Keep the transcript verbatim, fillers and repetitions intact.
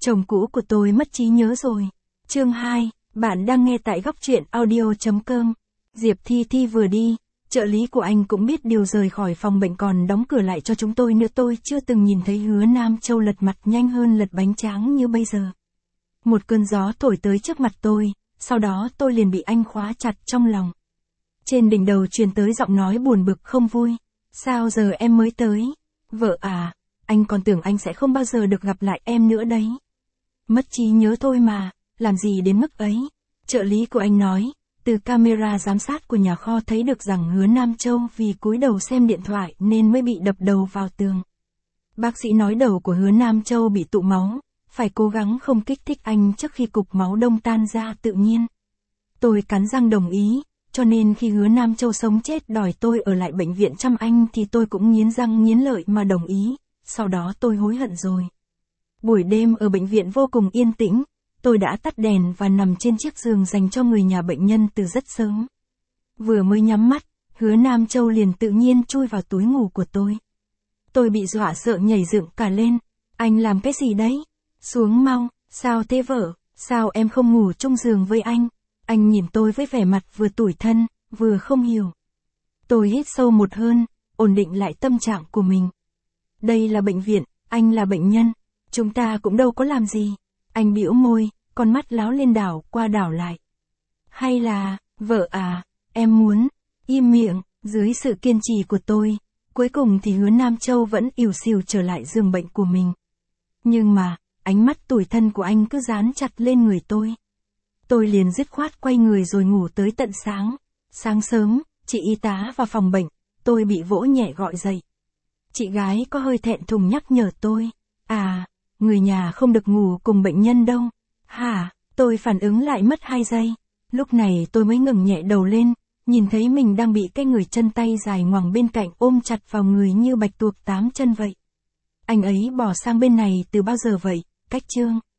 Chồng cũ của tôi mất trí nhớ rồi. Chương hai, bạn đang nghe tại góc truyện audio.com. Diệp Thi Thi vừa đi, trợ lý của anh cũng biết điều rời khỏi phòng bệnh còn đóng cửa lại cho chúng tôi nữa. Tôi chưa từng nhìn thấy Hứa Nam Châu lật mặt nhanh hơn lật bánh tráng như bây giờ. Một cơn gió thổi tới trước mặt tôi, sau đó tôi liền bị anh khóa chặt trong lòng. Trên đỉnh đầu truyền tới giọng nói buồn bực không vui. Sao giờ em mới tới? Vợ à, anh còn tưởng anh sẽ không bao giờ được gặp lại em nữa đấy. Mất trí nhớ thôi mà, làm gì đến mức ấy. Trợ lý của anh nói, từ camera giám sát của nhà kho thấy được rằng Hứa Nam Châu vì cúi đầu xem điện thoại nên mới bị đập đầu vào tường. Bác sĩ nói đầu của Hứa Nam Châu bị tụ máu, phải cố gắng không kích thích anh trước khi cục máu đông tan ra tự nhiên. Tôi cắn răng đồng ý, cho nên khi Hứa Nam Châu sống chết đòi tôi ở lại bệnh viện chăm anh thì tôi cũng nghiến răng nghiến lợi mà đồng ý, sau đó tôi hối hận rồi. Buổi đêm ở bệnh viện vô cùng yên tĩnh, tôi đã tắt đèn và nằm trên chiếc giường dành cho người nhà bệnh nhân từ rất sớm. Vừa mới nhắm mắt, Hứa Nam Châu liền tự nhiên chui vào túi ngủ của tôi. Tôi bị dọa sợ nhảy dựng cả lên. Anh làm cái gì đấy? Xuống mau, sao thế vợ, sao em không ngủ chung giường với anh? Anh nhìn tôi với vẻ mặt vừa tủi thân, vừa không hiểu. Tôi hít sâu một hơi, ổn định lại tâm trạng của mình. Đây là bệnh viện, anh là bệnh nhân, chúng ta cũng đâu có làm gì. Anh bĩu môi, con mắt láo lên đảo qua đảo lại. Hay là, vợ à, em muốn, im miệng, dưới sự kiên trì của tôi, cuối cùng thì Hứa Nam Châu vẫn ỉu xìu trở lại giường bệnh của mình. Nhưng mà, ánh mắt tủi thân của anh cứ dán chặt lên người tôi. Tôi liền dứt khoát quay người rồi ngủ tới tận sáng. Sáng sớm, chị y tá vào phòng bệnh, tôi bị vỗ nhẹ gọi dậy. Chị gái có hơi thẹn thùng nhắc nhở tôi. À, người nhà không được ngủ cùng bệnh nhân đâu. Hả, tôi phản ứng lại mất hai giây. Lúc này tôi mới ngẩng nhẹ đầu lên, nhìn thấy mình đang bị cái người chân tay dài ngoằng bên cạnh ôm chặt vào người như bạch tuộc tám chân vậy. Anh ấy bỏ sang bên này từ bao giờ vậy, Cách Trương?